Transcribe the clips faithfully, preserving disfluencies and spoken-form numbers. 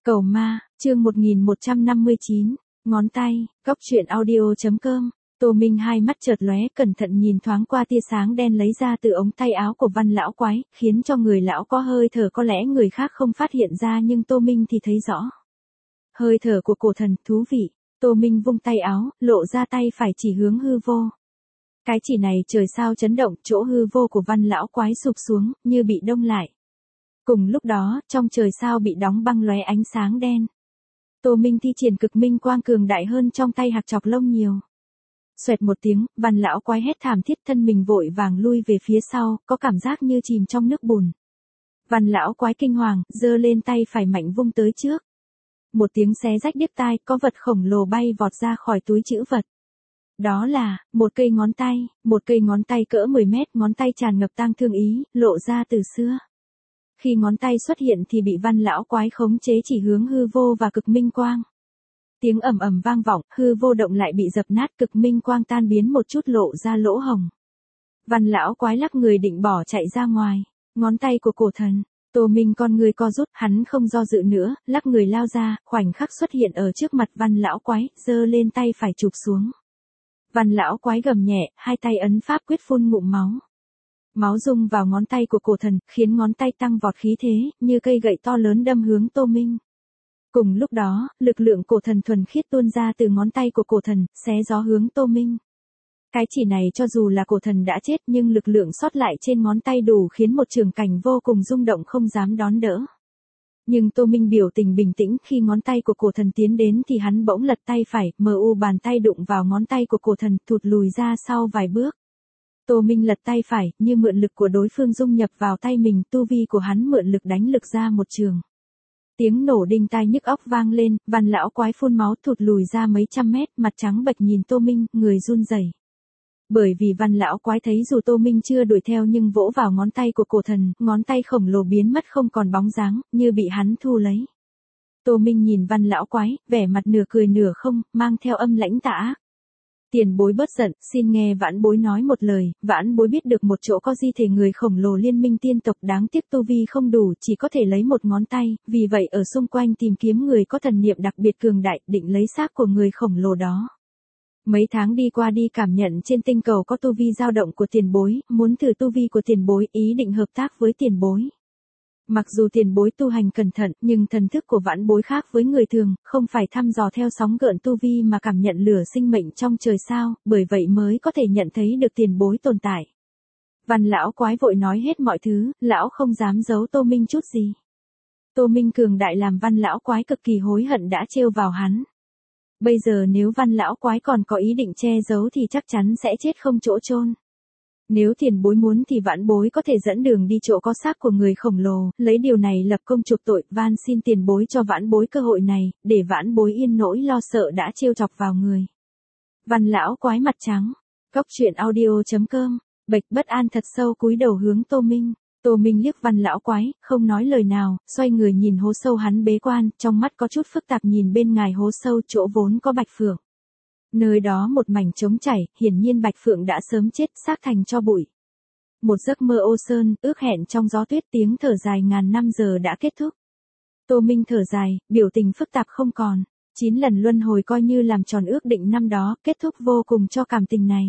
Cầu ma, chương một nghìn một trăm năm mươi chín, ngón tay, góc truyện audio.com. Tô Minh hai mắt chợt lóe, cẩn thận nhìn thoáng qua tia sáng đen lấy ra từ ống tay áo của Văn lão quái, khiến cho người lão có hơi thở có lẽ người khác không phát hiện ra nhưng Tô Minh thì thấy rõ. Hơi thở của cổ thần, thú vị. Tô Minh vung tay áo, lộ ra tay phải chỉ hướng hư vô. Cái chỉ này trời sao chấn động, chỗ hư vô của Văn lão quái sụp xuống, như bị đông lại. Cùng lúc đó, trong trời sao bị đóng băng lóe ánh sáng đen. Tô Minh thi triển cực minh quang cường đại hơn trong tay hạc chọc lông nhiều. Xoẹt một tiếng, Văn lão quái hét thảm thiết, thân mình vội vàng lui về phía sau, có cảm giác như chìm trong nước bùn. Văn lão quái kinh hoàng, giơ lên tay phải mạnh vung tới trước. Một tiếng xé rách điếc tai, có vật khổng lồ bay vọt ra khỏi túi trữ vật. Đó là, một cây ngón tay, một cây ngón tay cỡ mười mét, ngón tay tràn ngập tang thương ý, lộ ra từ xưa. Khi ngón tay xuất hiện thì bị Văn lão quái khống chế chỉ hướng hư vô và cực minh quang. Tiếng ầm ầm vang vọng, hư vô động lại bị dập nát, cực minh quang tan biến một chút lộ ra lỗ hồng. Văn lão quái lắc người định bỏ chạy ra ngoài, ngón tay của cổ thần. Tô Minh con người co rút, hắn không do dự nữa, lắc người lao ra, khoảnh khắc xuất hiện ở trước mặt Văn lão quái, giơ lên tay phải chụp xuống. Văn lão quái gầm nhẹ, hai tay ấn pháp quyết phun ngụm máu. Máu dung vào ngón tay của cổ thần, khiến ngón tay tăng vọt khí thế, như cây gậy to lớn đâm hướng Tô Minh. Cùng lúc đó, lực lượng cổ thần thuần khiết tuôn ra từ ngón tay của cổ thần, xé gió hướng Tô Minh. Cái chỉ này cho dù là cổ thần đã chết nhưng lực lượng sót lại trên ngón tay đủ khiến một trường cảnh vô cùng rung động không dám đón đỡ. Nhưng Tô Minh biểu tình bình tĩnh, khi ngón tay của cổ thần tiến đến thì hắn bỗng lật tay phải, mờ u bàn tay đụng vào ngón tay của cổ thần, thụt lùi ra sau vài bước. Tô Minh lật tay phải, như mượn lực của đối phương dung nhập vào tay mình, tu vi của hắn mượn lực đánh lực ra một trường. Tiếng nổ đinh tai nhức óc vang lên, Văn lão quái phun máu thụt lùi ra mấy trăm mét, mặt trắng bệch nhìn Tô Minh, người run rẩy. Bởi vì Văn lão quái thấy dù Tô Minh chưa đuổi theo nhưng vỗ vào ngón tay của cổ thần, ngón tay khổng lồ biến mất không còn bóng dáng, như bị hắn thu lấy. Tô Minh nhìn Văn lão quái, vẻ mặt nửa cười nửa không, mang theo âm lãnh tà ác. Tiền bối bớt giận, xin nghe vãn bối nói một lời, vãn bối biết được một chỗ có di thể người khổng lồ liên minh tiên tộc, đáng tiếc tu vi không đủ, chỉ có thể lấy một ngón tay, vì vậy ở xung quanh tìm kiếm người có thần niệm đặc biệt cường đại, định lấy xác của người khổng lồ đó. Mấy tháng đi qua đi cảm nhận trên tinh cầu có tu vi dao động của tiền bối, muốn thử tu vi của tiền bối, ý định hợp tác với tiền bối. Mặc dù tiền bối tu hành cẩn thận, nhưng thần thức của vãn bối khác với người thường, không phải thăm dò theo sóng gợn tu vi mà cảm nhận lửa sinh mệnh trong trời sao, bởi vậy mới có thể nhận thấy được tiền bối tồn tại. Văn lão quái vội nói hết mọi thứ, lão không dám giấu Tô Minh chút gì. Tô Minh cường đại làm Văn lão quái cực kỳ hối hận đã trêu vào hắn. Bây giờ nếu Văn lão quái còn có ý định che giấu thì chắc chắn sẽ chết không chỗ chôn. Nếu tiền bối muốn thì vãn bối có thể dẫn đường đi chỗ có xác của người khổng lồ, lấy điều này lập công chuộc tội, van xin tiền bối cho vãn bối cơ hội này, để vãn bối yên nỗi lo sợ đã trêu chọc vào người. Văn lão quái mặt trắng, góc truyện audio.com, bệch bất an thật sâu cúi đầu hướng Tô Minh. Tô Minh liếc Văn lão quái, không nói lời nào, xoay người nhìn hố sâu hắn bế quan, trong mắt có chút phức tạp nhìn bên ngoài hố sâu chỗ vốn có bạch phượng. Nơi đó một mảnh trống chảy, hiển nhiên bạch phượng đã sớm chết, xác thành tro bụi. Một giấc mơ ô sơn, ước hẹn trong gió tuyết, tiếng thở dài ngàn năm giờ đã kết thúc. Tô Minh thở dài, biểu tình phức tạp không còn. Chín lần luân hồi coi như làm tròn ước định năm đó, kết thúc vô cùng cho cảm tình này.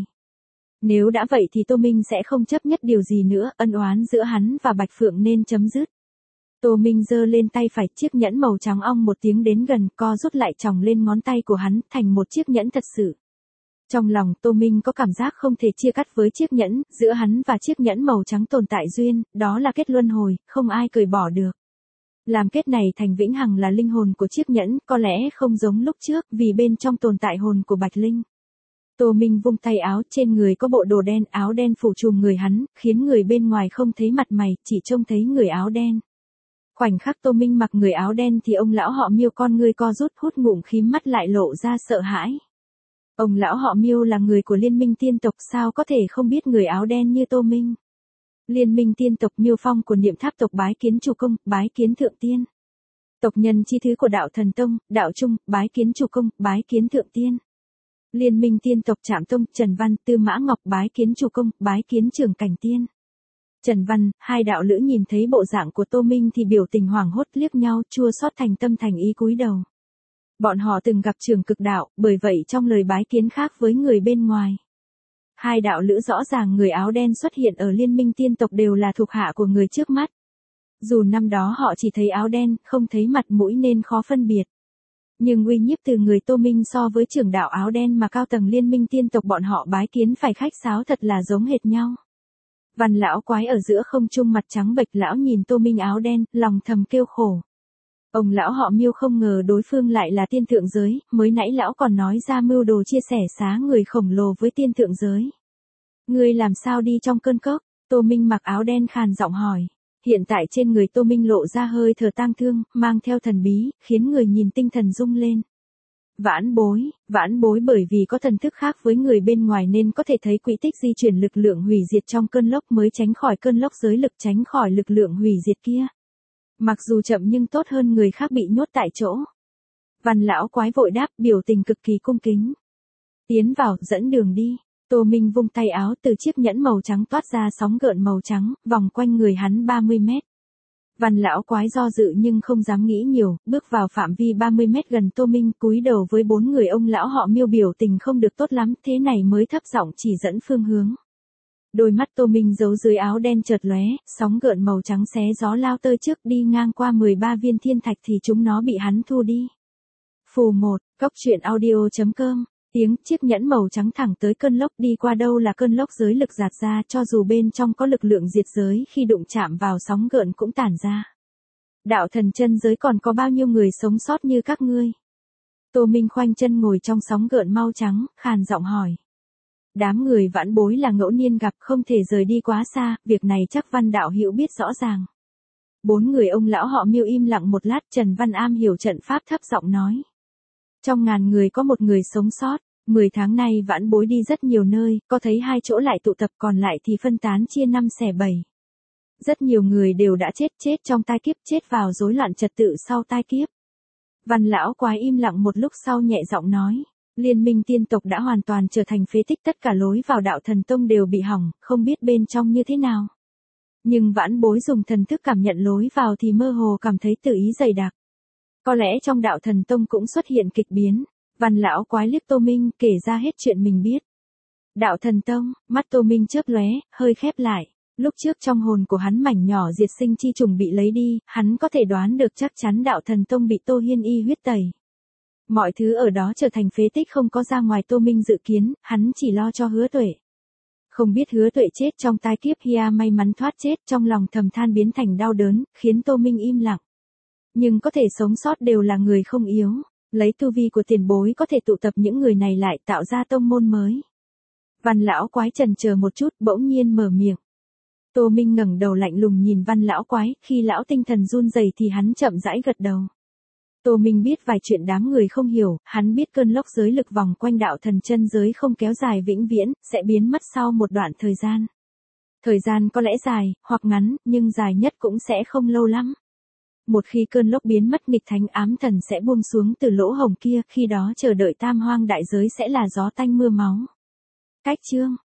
Nếu đã vậy thì Tô Minh sẽ không chấp nhất điều gì nữa, ân oán giữa hắn và bạch phượng nên chấm dứt. Tô Minh giơ lên tay phải, chiếc nhẫn màu trắng ong một tiếng đến gần, co rút lại tròng lên ngón tay của hắn, thành một chiếc nhẫn thật sự. Trong lòng Tô Minh có cảm giác không thể chia cắt với chiếc nhẫn, giữa hắn và chiếc nhẫn màu trắng tồn tại duyên, đó là kết luân hồi, không ai cởi bỏ được. Làm kết này thành vĩnh hằng là linh hồn của chiếc nhẫn, có lẽ không giống lúc trước, vì bên trong tồn tại hồn của Bạch Linh. Tô Minh vung tay áo, trên người có bộ đồ đen, áo đen phủ trùm người hắn, khiến người bên ngoài không thấy mặt mày, chỉ trông thấy người áo đen. Khoảnh khắc Tô Minh mặc người áo đen thì ông lão họ Miêu con ngươi co rút, hút ngụm khí, mắt lại lộ ra sợ hãi. Ông lão họ Miêu là người của liên minh tiên tộc, sao có thể không biết người áo đen như Tô Minh. Liên minh tiên tộc, Miêu Phong của Niệm Tháp tộc bái kiến chủ công, bái kiến thượng tiên. Tộc nhân chi thứ của đạo thần tông, đạo trung, bái kiến chủ công, bái kiến thượng tiên. Liên minh tiên tộc Trạm Tông, Trần Văn, Tư Mã Ngọc bái kiến chủ công, bái kiến trưởng cảnh tiên. Trần Văn, hai đạo lữ nhìn thấy bộ dạng của Tô Minh thì biểu tình hoảng hốt liếc nhau, chua xót thành tâm thành ý cúi đầu. Bọn họ từng gặp trường cực đạo, bởi vậy trong lời bái kiến khác với người bên ngoài. Hai đạo lữ rõ ràng người áo đen xuất hiện ở liên minh tiên tộc đều là thuộc hạ của người trước mắt. Dù năm đó họ chỉ thấy áo đen, không thấy mặt mũi nên khó phân biệt. Nhưng uy nhiếp từ người Tô Minh so với trưởng đạo áo đen mà cao tầng liên minh tiên tộc bọn họ bái kiến phải khách sáo thật là giống hệt nhau. Văn lão quái ở giữa không trung mặt trắng bệch, lão nhìn Tô Minh áo đen, lòng thầm kêu khổ. Ông lão họ Miêu không ngờ đối phương lại là tiên thượng giới, mới nãy lão còn nói ra mưu đồ chia sẻ xá người khổng lồ với tiên thượng giới. Ngươi làm sao đi trong cơn cốc? Tô Minh mặc áo đen khàn giọng hỏi. Hiện tại trên người Tô Minh lộ ra hơi thở tang thương, mang theo thần bí, khiến người nhìn tinh thần rung lên. Vãn bối, vãn bối bởi vì có thần thức khác với người bên ngoài nên có thể thấy quỹ tích di chuyển lực lượng hủy diệt trong cơn lốc mới tránh khỏi cơn lốc giới lực, tránh khỏi lực lượng hủy diệt kia. Mặc dù chậm nhưng tốt hơn người khác bị nhốt tại chỗ. Văn lão quái vội đáp, biểu tình cực kỳ cung kính. Tiến vào, dẫn đường đi. Tô Minh vung tay áo, từ chiếc nhẫn màu trắng toát ra sóng gợn màu trắng, vòng quanh người hắn ba mươi mét. Văn lão quái do dự nhưng không dám nghĩ nhiều, bước vào phạm vi ba mươi mét gần Tô Minh, cúi đầu với bốn người ông lão họ Miêu, biểu tình không được tốt lắm, thế này mới thấp giọng chỉ dẫn phương hướng. Đôi mắt Tô Minh giấu dưới áo đen chợt lóe, sóng gợn màu trắng xé gió lao tơi trước, đi ngang qua mười ba viên thiên thạch thì chúng nó bị hắn thu đi. Phù một, cốc truyện audio chấm com. Tiếng chiếc nhẫn màu trắng thẳng tới cơn lốc, đi qua đâu là cơn lốc giới lực giạt ra, cho dù bên trong có lực lượng diệt giới khi đụng chạm vào sóng gợn cũng tản ra. Đạo thần chân giới còn có bao nhiêu người sống sót như các ngươi? Tô Minh khoanh chân ngồi trong sóng gợn mau trắng, khàn giọng hỏi. Đám người vãn bối là ngẫu nhiên gặp, không thể rời đi quá xa, việc này chắc Văn đạo hữu biết rõ ràng. Bốn người ông lão họ Miêu im lặng một lát, Trần Văn am hiểu trận pháp thấp giọng nói. Trong ngàn người có một người sống sót, mười tháng nay vãn bối đi rất nhiều nơi, có thấy hai chỗ lại tụ tập, còn lại thì phân tán chia năm xẻ bảy. Rất nhiều người đều đã chết, chết trong tai kiếp, chết vào rối loạn trật tự sau tai kiếp. Văn lão quái im lặng một lúc sau nhẹ giọng nói. Liên minh tiên tộc đã hoàn toàn trở thành phế tích, tất cả lối vào đạo thần tông đều bị hỏng, không biết bên trong như thế nào. Nhưng vãn bối dùng thần thức cảm nhận lối vào thì mơ hồ cảm thấy tự ý dày đặc. Có lẽ trong đạo thần tông cũng xuất hiện kịch biến. Văn lão quái liếc Tô Minh, kể ra hết chuyện mình biết. Đạo thần tông, mắt Tô Minh chớp lóe, hơi khép lại. Lúc trước trong hồn của hắn mảnh nhỏ diệt sinh chi trùng bị lấy đi, hắn có thể đoán được chắc chắn đạo thần tông bị Tô Hiên Y huyết tẩy. Mọi thứ ở đó trở thành phế tích, không có ra ngoài Tô Minh dự kiến, hắn chỉ lo cho Hứa Tuệ. Không biết Hứa Tuệ chết trong tai kiếp, Hia may mắn thoát chết, trong lòng thầm than biến thành đau đớn, khiến Tô Minh im lặng. Nhưng có thể sống sót đều là người không yếu, lấy tu vi của tiền bối có thể tụ tập những người này lại tạo ra tông môn mới. Văn lão quái chần chờ một chút, bỗng nhiên mở miệng. Tô Minh ngẩng đầu lạnh lùng nhìn Văn lão quái, khi lão tinh thần run rẩy thì hắn chậm rãi gật đầu. Tô Minh biết vài chuyện đám người không hiểu, hắn biết cơn lốc giới lực vòng quanh đạo thần chân giới không kéo dài vĩnh viễn, sẽ biến mất sau một đoạn thời gian. Thời gian có lẽ dài, hoặc ngắn, nhưng dài nhất cũng sẽ không lâu lắm. Một khi cơn lốc biến mất, nghịch thánh ám thần sẽ buông xuống từ lỗ hổng kia, khi đó chờ đợi tam hoang đại giới sẽ là gió tanh mưa máu. Cách chương